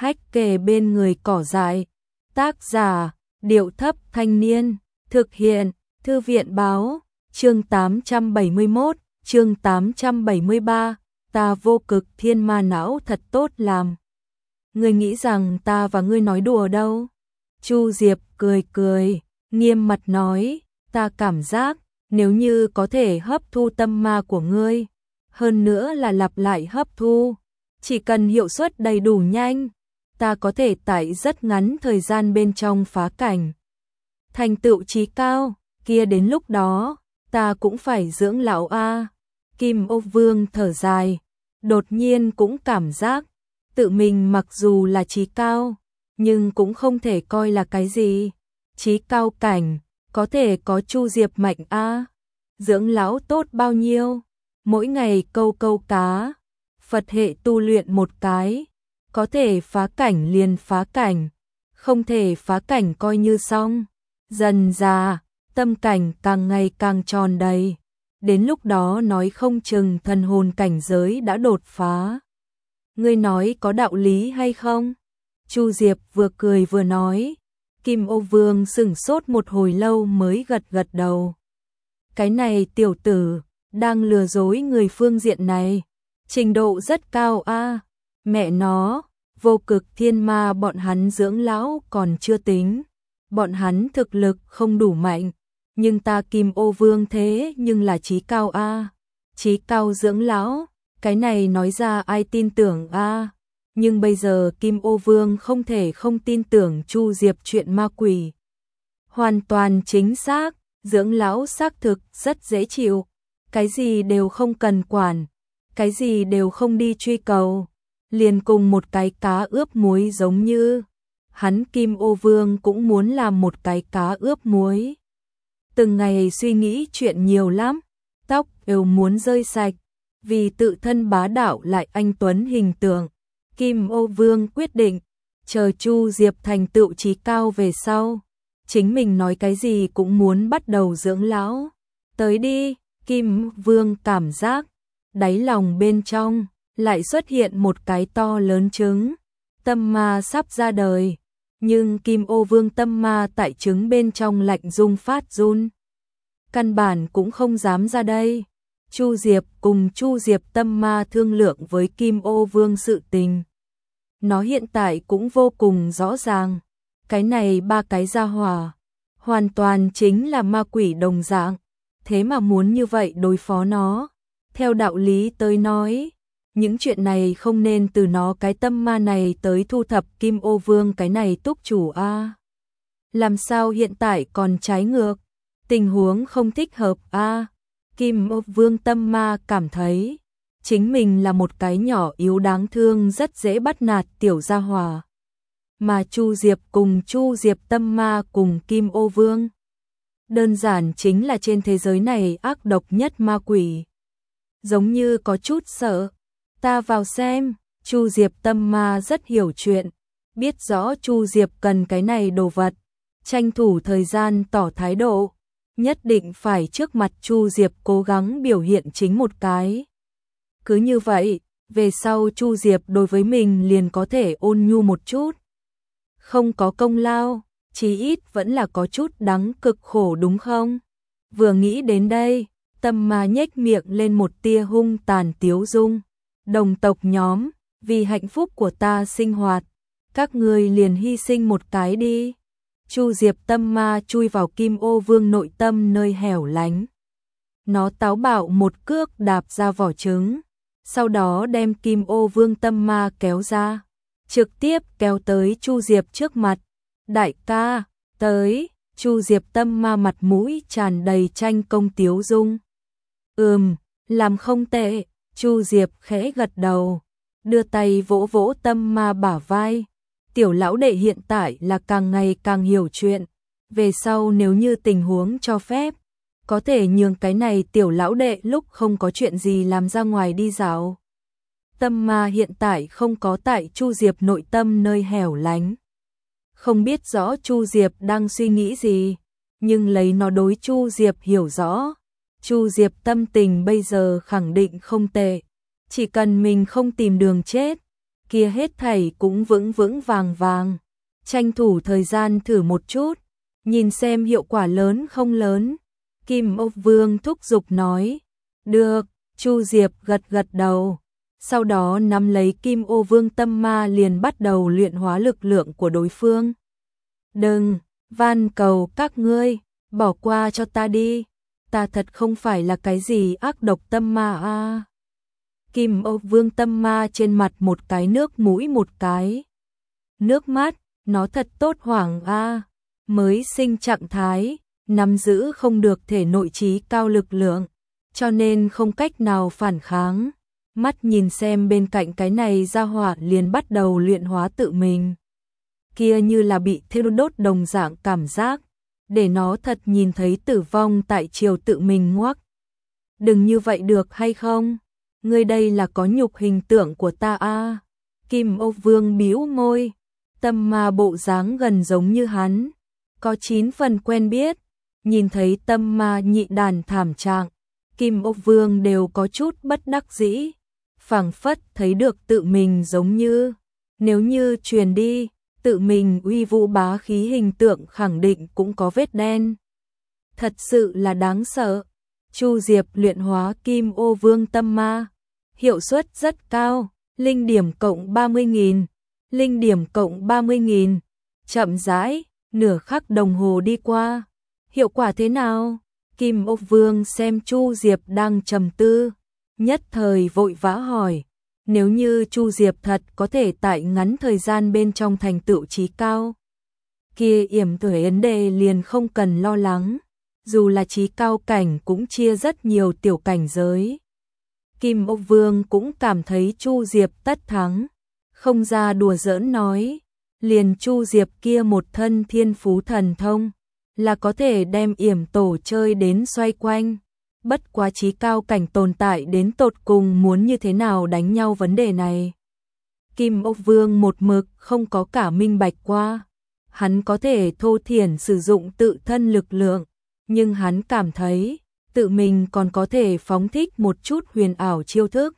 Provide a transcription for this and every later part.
hách kề bên người cỏ dại. Tác giả, Điệu Thấp Thanh Niên. Thực hiện, Thư viện Báo. Chương 871, chương 873. Ta vô cực thiên ma não thật tốt làm. Ngươi nghĩ rằng ta và ngươi nói đùa đâu? Chu Diệp cười cười, nghiêm mặt nói, ta cảm giác, nếu như có thể hấp thu tâm ma của ngươi, hơn nữa là lặp lại hấp thu, chỉ cần hiệu suất đầy đủ nhanh, ta có thể tại rất ngắn thời gian bên trong phá cảnh. Thành tựu chí cao, kia đến lúc đó, ta cũng phải dưỡng lão a. Kim Ô Vương thở dài, đột nhiên cũng cảm giác, tự mình mặc dù là chí cao, nhưng cũng không thể coi là cái gì. Chí cao cảnh, có thể có Chu Diệp mạnh a. Dưỡng lão tốt bao nhiêu, mỗi ngày câu câu cá, Phật hệ tu luyện một cái, có thể phá cảnh liền phá cảnh, không thể phá cảnh coi như xong. Dần già, tâm cảnh càng ngày càng tròn đầy, đến lúc đó nói không chừng thần hồn cảnh giới đã đột phá. Ngươi nói có đạo lý hay không? Chu Diệp vừa cười vừa nói. Kim Ô Vương sửng sốt một hồi lâu mới gật gật đầu. Cái này tiểu tử, đang lừa dối người phương diện này, trình độ rất cao a. Mẹ nó, vô cực thiên ma bọn hắn dưỡng lão còn chưa tính, bọn hắn thực lực không đủ mạnh, nhưng ta Kim Ô Vương thế nhưng là chí cao a. Chí cao dưỡng lão, cái này nói ra ai tin tưởng a. Nhưng bây giờ Kim Ô Vương không thể không tin tưởng Chu Diệp chuyện ma quỷ. Hoàn toàn chính xác, dưỡng lão xác thực rất dễ chịu, cái gì đều không cần quản, cái gì đều không đi truy cầu, liền cùng một cái cá ướp muối giống như. Hắn Kim Ô Vương cũng muốn làm một cái cá ướp muối. Từng ngày suy nghĩ chuyện nhiều lắm, tóc đều muốn rơi sạch, vì tự thân bá đạo lại anh tuấn hình tượng. Kim Ô Vương quyết định, chờ Chu Diệp thành tựu chí cao về sau, chính mình nói cái gì cũng muốn bắt đầu dưỡng lão. Tới đi, Kim Vương cảm giác, đáy lòng bên trong, lại xuất hiện một cái to lớn trứng. Tâm ma sắp ra đời, nhưng Kim Ô Vương tâm ma tại trứng bên trong lạnh rung phát run. Căn bản cũng không dám ra đây. Chu Diệp cùng Chu Diệp tâm ma thương lượng với Kim Ô Vương sự tình. Nó hiện tại cũng vô cùng rõ ràng. Cái này ba cái gia hỏa, hoàn toàn chính là ma quỷ đồng dạng. Thế mà muốn như vậy đối phó nó. Theo đạo lý tới nói, những chuyện này không nên từ nó cái tâm ma này tới thu thập Kim Ô Vương cái này túc chủ a. Làm sao hiện tại còn trái ngược, tình huống không thích hợp a. Kim Ô Vương tâm ma cảm thấy chính mình là một cái nhỏ yếu đáng thương rất dễ bắt nạt tiểu gia hỏa. Mà Chu Diệp cùng Chu Diệp tâm ma cùng Kim Ô Vương, đơn giản chính là trên thế giới này ác độc nhất ma quỷ. Giống như có chút sợ. Ta vào xem. Chu Diệp tâm ma rất hiểu chuyện, biết rõ Chu Diệp cần cái này đồ vật, tranh thủ thời gian tỏ thái độ, nhất định phải trước mặt Chu Diệp cố gắng biểu hiện chính một cái. Cứ như vậy, về sau Chu Diệp đối với mình liền có thể ôn nhu một chút. Không có công lao, chí ít vẫn là có chút đắng cực khổ đúng không? Vừa nghĩ đến đây, tâm ma nhếch miệng lên một tia hung tàn tiếu dung. Đồng tộc nhóm, vì hạnh phúc của ta sinh hoạt, các ngươi liền hy sinh một cái đi. Chu Diệp tâm ma chui vào Kim Ô Vương nội tâm nơi hẻo lánh. Nó táo bạo một cước đạp ra vỏ trứng, sau đó đem Kim Ô Vương tâm ma kéo ra, trực tiếp kéo tới Chu Diệp trước mặt. Đại ca, tới. Chu Diệp tâm ma mặt mũi tràn đầy tranh công tiếu dung. Làm không tệ. Chu Diệp khẽ gật đầu, đưa tay vỗ vỗ tâm ma bả vai. Tiểu lão đệ hiện tại là càng ngày càng hiểu chuyện, về sau nếu như tình huống cho phép, có thể nhường cái này tiểu lão đệ lúc không có chuyện gì làm ra ngoài đi dạo. Tâm ma hiện tại không có tại Chu Diệp nội tâm nơi hẻo lánh. Không biết rõ Chu Diệp đang suy nghĩ gì, nhưng lấy nó đối Chu Diệp hiểu rõ. Chu Diệp tâm tình bây giờ khẳng định không tệ, chỉ cần mình không tìm đường chết, kia hết thảy cũng vững vững vàng vàng. Tranh thủ thời gian thử một chút, nhìn xem hiệu quả lớn không lớn. Kim Ô Vương thúc giục nói. Được, Chu Diệp gật gật đầu. Sau đó nắm lấy Kim Ô Vương tâm ma liền bắt đầu luyện hóa lực lượng của đối phương. Đừng, van cầu các ngươi, bỏ qua cho ta đi. Ta thật không phải là cái gì ác độc tâm ma a. Kim Ô Vương tâm ma trên mặt một cái nước mũi một cái nước mắt, nó thật tốt hoảng a, mới sinh trạng thái, nắm giữ không được thể nội trí cao lực lượng, cho nên không cách nào phản kháng. Mắt nhìn xem bên cạnh cái này ra hỏa liền bắt đầu luyện hóa tự mình. Kia như là bị thiêu đốt đồng dạng cảm giác, để nó thật nhìn thấy tử vong tại chiều tự mình ngoắc. Đừng như vậy được hay không? Ngươi đây là có nhục hình tượng của ta a. Kim Ô Vương bĩu môi, tâm ma bộ dáng gần giống như hắn, có 9 phần quen biết. Nhìn thấy tâm ma nhị đàn thảm trạng, Kim Ô Vương đều có chút bất đắc dĩ, phảng phất thấy được tự mình giống như, nếu như truyền đi, tự mình uy vũ bá khí hình tượng khẳng định cũng có vết đen. Thật sự là đáng sợ. Chu Diệp luyện hóa Kim Ô Vương tâm ma, hiệu suất rất cao, linh điểm cộng 30.000, linh điểm cộng 30.000, chậm rãi, nửa khắc đồng hồ đi qua. Hiệu quả thế nào? Kim Ô Vương xem Chu Diệp đang trầm tư, nhất thời vội vã hỏi. Nếu như Chu Diệp thật có thể tại ngắn thời gian bên trong thành tựu trí cao, kia yểm tuổi vấn đề liền không cần lo lắng, dù là trí cao cảnh cũng chia rất nhiều tiểu cảnh giới. Kim Ô Vương cũng cảm thấy Chu Diệp tất thắng, không ra đùa giỡn nói, liền Chu Diệp kia một thân thiên phú thần thông, là có thể đem yểm tổ chơi đến xoay quanh. Bất quá trí cao cảnh tồn tại đến tột cùng muốn như thế nào đánh nhau vấn đề này. Kim Ô Vương một mực không có cả minh bạch qua. Hắn có thể thô thiển sử dụng tự thân lực lượng, nhưng hắn cảm thấy tự mình còn có thể phóng thích một chút huyền ảo chiêu thức.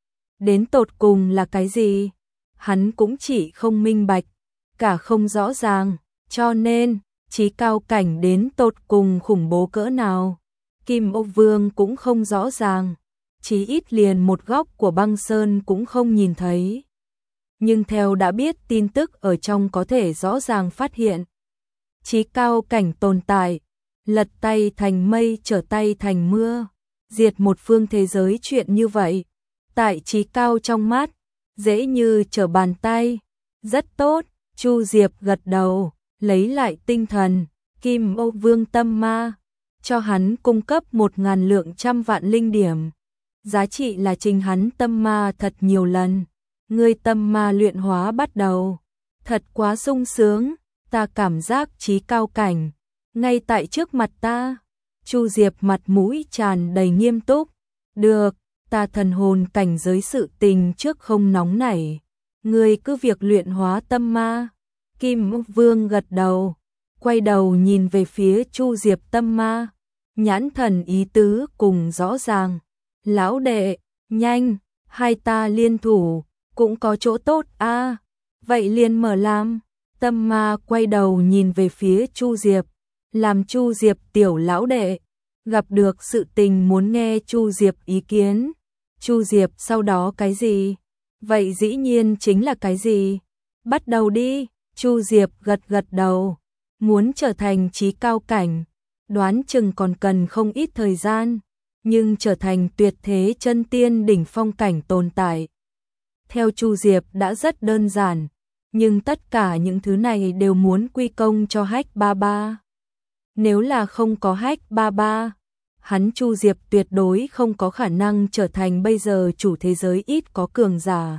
Đến tột cùng là cái gì? Hắn cũng chỉ không minh bạch, cả không rõ ràng, cho nên trí cao cảnh đến tột cùng khủng bố cỡ nào. Kim Ô Vương cũng không rõ ràng, chí ít liền một góc của băng sơn cũng không nhìn thấy. Nhưng theo đã biết tin tức ở trong có thể rõ ràng phát hiện. Chí cao cảnh tồn tại, lật tay thành mây trở tay thành mưa, diệt một phương thế giới chuyện như vậy. Tại chí cao trong mắt, dễ như trở bàn tay, rất tốt, Chu Diệp gật đầu, lấy lại tinh thần, Kim Ô Vương tâm ma. Cho hắn cung cấp 1.000 lượng trăm vạn linh điểm. Giá trị là trình hắn tâm ma thật nhiều lần. Ngươi tâm ma luyện hóa bắt đầu. Thật quá sung sướng, ta cảm giác trí cao cảnh. Ngay tại trước mặt ta. Chu Diệp mặt mũi tràn đầy nghiêm túc. Được, ta thần hồn cảnh giới sự tình trước không nóng nảy. Ngươi cứ việc luyện hóa tâm ma. Kim Vương gật đầu. Quay đầu nhìn về phía Chu Diệp tâm ma. Nhãn thần ý tứ cùng rõ ràng. Lão đệ, nhanh, hai ta liên thủ, cũng có chỗ tốt a. Vậy liền mở làm. Tâm ma quay đầu nhìn về phía Chu Diệp, làm Chu Diệp tiểu lão đệ, gặp được sự tình muốn nghe Chu Diệp ý kiến. Chu Diệp sau đó cái gì? Vậy dĩ nhiên chính là cái gì? Bắt đầu đi. Chu Diệp gật gật đầu, muốn trở thành trí cao cảnh. Đoán chừng còn cần không ít thời gian, nhưng trở thành tuyệt thế chân tiên đỉnh phong cảnh tồn tại. Theo Chu Diệp đã rất đơn giản, nhưng tất cả những thứ này đều muốn quy công cho Hách Ba Ba. Nếu là không có Hách Ba Ba, hắn Chu Diệp tuyệt đối không có khả năng trở thành bây giờ chủ thế giới ít có cường giả.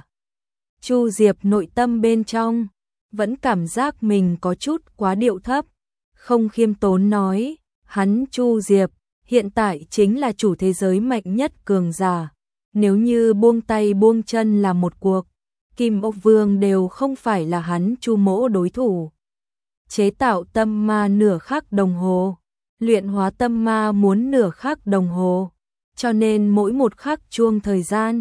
Chu Diệp nội tâm bên trong vẫn cảm giác mình có chút quá điệu thấp, không khiêm tốn nói. Hắn Chu Diệp hiện tại chính là chủ thế giới mạnh nhất cường giả. Nếu như buông tay buông chân là một cuộc, Kim Ô Vương đều không phải là hắn Chu Mỗ đối thủ. Chế tạo tâm ma nửa khắc đồng hồ, luyện hóa tâm ma muốn nửa khắc đồng hồ, cho nên mỗi một khắc chuông thời gian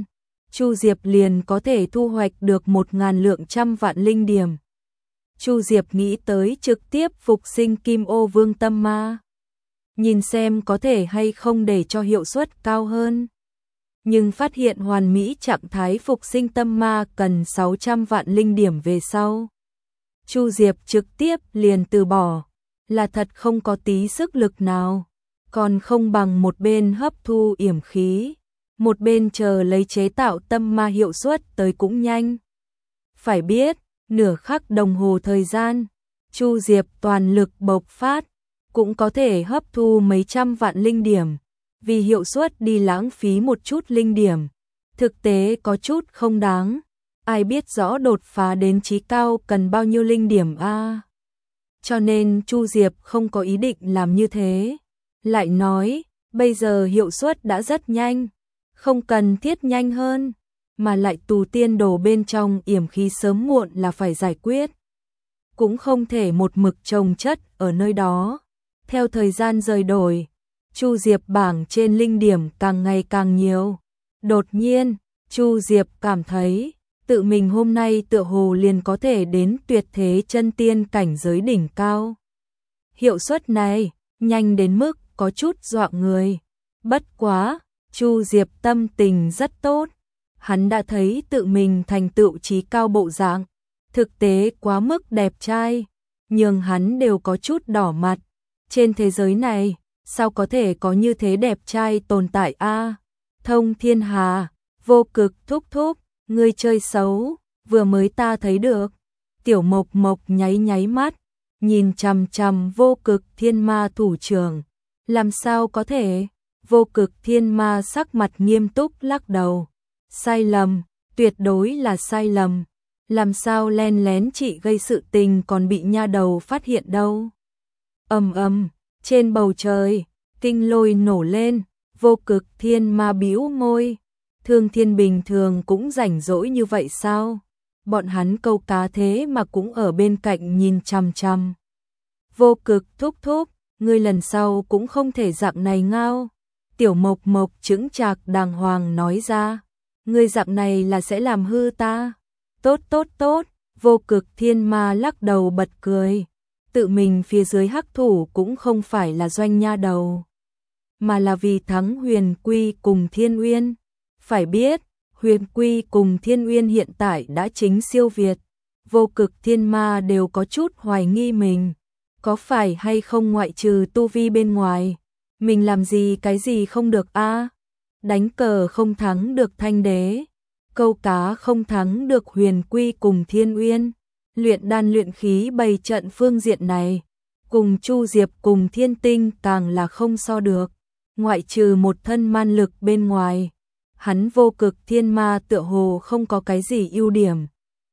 Chu Diệp liền có thể thu hoạch được 1000 lượng trăm vạn linh điểm. Chu Diệp nghĩ tới trực tiếp phục sinh Kim Ô Vương Tâm Ma, nhìn xem có thể hay không để cho hiệu suất cao hơn. Nhưng phát hiện hoàn mỹ trạng thái phục sinh tâm ma cần 600 vạn linh điểm về sau. Chu Diệp trực tiếp liền từ bỏ, là thật không có tí sức lực nào, còn không bằng một bên hấp thu yểm khí, một bên chờ lấy chế tạo tâm ma hiệu suất tới cũng nhanh. Phải biết, nửa khắc đồng hồ thời gian, Chu Diệp toàn lực bộc phát, cũng có thể hấp thu mấy trăm vạn linh điểm, vì hiệu suất đi lãng phí một chút linh điểm, thực tế có chút không đáng. Ai biết rõ đột phá đến chí cao cần bao nhiêu linh điểm a? Cho nên Chu Diệp không có ý định làm như thế. Lại nói, bây giờ hiệu suất đã rất nhanh, không cần thiết nhanh hơn, mà lại tù tiên đồ bên trong yểm khí sớm muộn là phải giải quyết. Cũng không thể một mực chồng chất ở nơi đó. Theo thời gian rời đổi, Chu Diệp bảng trên linh điểm càng ngày càng nhiều. Đột nhiên, Chu Diệp cảm thấy tự mình hôm nay tựa hồ liền có thể đến tuyệt thế chân tiên cảnh giới đỉnh cao. Hiệu suất này nhanh đến mức có chút dọa người. Bất quá, Chu Diệp tâm tình rất tốt. Hắn đã thấy tự mình thành tựu chí cao bộ dạng, thực tế quá mức đẹp trai, nhưng hắn đều có chút đỏ mặt. Trên thế giới này, sao có thể có như thế đẹp trai tồn tại a? Thông Thiên Hà, Vô Cực thúc thúc, ngươi chơi xấu, vừa mới ta thấy được. Tiểu Mộc Mộc nháy nháy mắt, nhìn chằm chằm Vô Cực Thiên Ma thủ trưởng. Làm sao có thể? Vô Cực Thiên Ma sắc mặt nghiêm túc lắc đầu. Sai lầm, tuyệt đối là sai lầm. Làm sao len lén chị gây sự tình còn bị nha đầu phát hiện đâu. Ầm ầm, trên bầu trời, kinh lôi nổ lên, Vô Cực Thiên Ma bĩu môi. Thương Thiên bình thường cũng rảnh rỗi như vậy sao? Bọn hắn câu cá thế mà cũng ở bên cạnh nhìn chằm chằm. Vô Cực thúc thúc, ngươi lần sau cũng không thể dạng này ngao. Tiểu Mộc Mộc chững chạc đàng hoàng nói ra. Ngươi dạng này là sẽ làm hư ta. Tốt tốt tốt, Vô Cực Thiên Ma lắc đầu bật cười. Tự mình phía dưới hắc thủ cũng không phải là doanh nha đầu, mà là vì thắng Huyền Quy cùng Thiên Uyên. Phải biết, Huyền Quy cùng Thiên Uyên hiện tại đã chính siêu việt. Vô Cực Thiên Ma đều có chút hoài nghi mình. Có phải hay không ngoại trừ tu vi bên ngoài, mình làm gì cái gì không được a? Đánh cờ không thắng được Thanh Đế, câu cá không thắng được Huyền Quy cùng Thiên Uyên, luyện đan luyện khí bày trận phương diện này, cùng Chu Diệp cùng Thiên Tinh càng là không so được. Ngoại trừ một thân man lực bên ngoài, hắn Vô Cực Thiên Ma tựa hồ không có cái gì ưu điểm.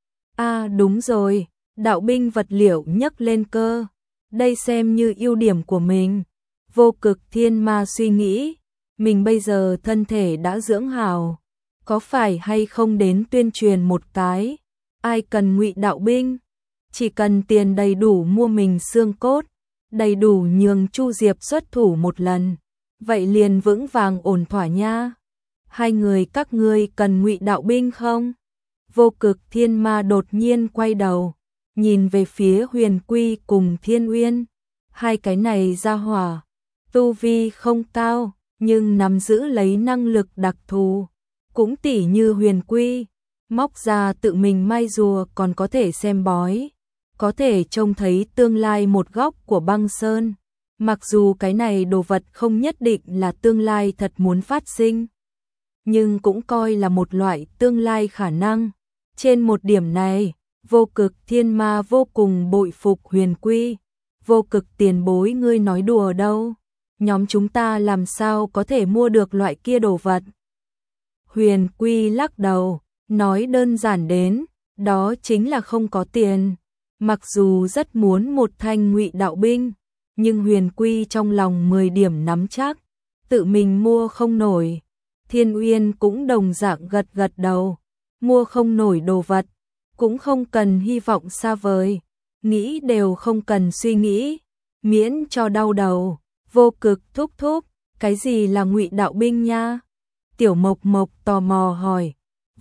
Đúng rồi, đạo binh vật liệu nhấc lên cơ, đây xem như ưu điểm của mình. Vô Cực Thiên Ma suy nghĩ, mình bây giờ thân thể đã dưỡng hào, có phải hay không đến tuyên truyền một cái, ai cần ngụy đạo binh, chỉ cần tiền đầy đủ mua mình xương cốt, đầy đủ nhường Chu Diệp xuất thủ một lần, vậy liền vững vàng ổn thỏa nha. Hai người các ngươi cần ngụy đạo binh không? Vô Cực Thiên Ma đột nhiên quay đầu, nhìn về phía Huyền Quy cùng Thiên Uyên. Hai cái này ra hỏa, tu vi không cao, nhưng nắm giữ lấy năng lực đặc thù. Cũng tỉ như Huyền Quy, móc ra tự mình mai rùa còn có thể xem bói, có thể trông thấy tương lai một góc của băng sơn. Mặc dù cái này đồ vật không nhất định là tương lai thật muốn phát sinh, nhưng cũng coi là một loại tương lai khả năng. Trên một điểm này, Vô Cực Thiên Ma vô cùng bội phục Huyền Quy. Vô Cực tiền bối, ngươi nói đùa đâu, nhóm chúng ta làm sao có thể mua được loại kia đồ vật. Huyền Quy lắc đầu, nói đơn giản đến, đó chính là không có tiền. Mặc dù rất muốn một thanh ngụy đạo binh, nhưng Huyền Quy trong lòng 10 điểm nắm chắc, tự mình mua không nổi. Thiên Uyên cũng đồng dạng gật gật đầu, mua không nổi đồ vật, cũng không cần hy vọng xa vời, nghĩ đều không cần suy nghĩ, miễn cho đau đầu. Vô Cực thúc thúc, cái gì là ngụy đạo binh nha? Tiểu Mộc Mộc tò mò hỏi.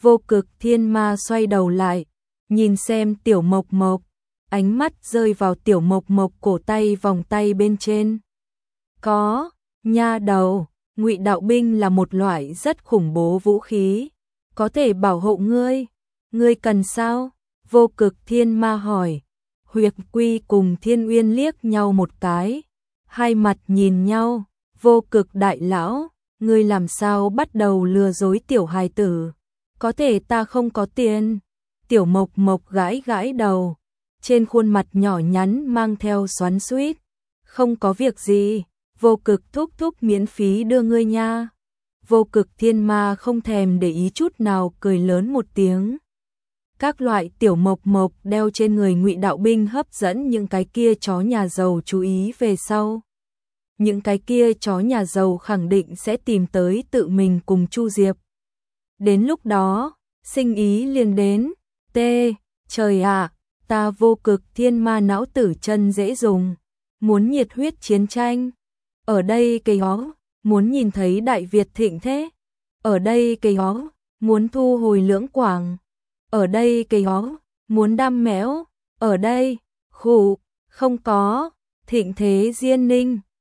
Vô Cực Thiên Ma xoay đầu lại, nhìn xem Tiểu Mộc Mộc, ánh mắt rơi vào Tiểu Mộc Mộc cổ tay vòng tay bên trên. Có, nha đầu, Ngụy Đạo binh là một loại rất khủng bố vũ khí, có thể bảo hộ ngươi. Ngươi cần sao? Vô Cực Thiên Ma hỏi. Huyệt Quy cùng Thiên Uyên liếc nhau một cái, hai mặt nhìn nhau. Vô Cực đại lão, ngươi làm sao bắt đầu lừa dối tiểu hài tử? Có thể ta không có tiền. Tiểu Mộc Mộc gãi gãi đầu, trên khuôn mặt nhỏ nhắn mang theo xoắn xuýt. Không có việc gì, Vô Cực thúc thúc miễn phí đưa ngươi nha. Vô Cực Thiên Ma không thèm để ý chút nào, cười lớn một tiếng. Các loại Tiểu Mộc Mộc đeo trên người Ngụy Đạo binh hấp dẫn những cái kia chó nhà giàu chú ý về sau. Những cái kia chó nhà giàu khẳng định sẽ tìm tới tự mình cùng Chu Diệp. Đến lúc đó, sinh ý liền đến. Trời ạ, ta Vô Cực Thiên Ma não tử chân dễ dùng. Muốn nhiệt huyết chiến tranh. Ở đây cây hó, muốn nhìn thấy Đại Việt thịnh thế. Ở đây cây hó, muốn thu hồi Lưỡng Quảng. Ở đây cây hó, muốn đam mẽo. Ở đây, khụ, không có, thịnh thế Diên Ninh.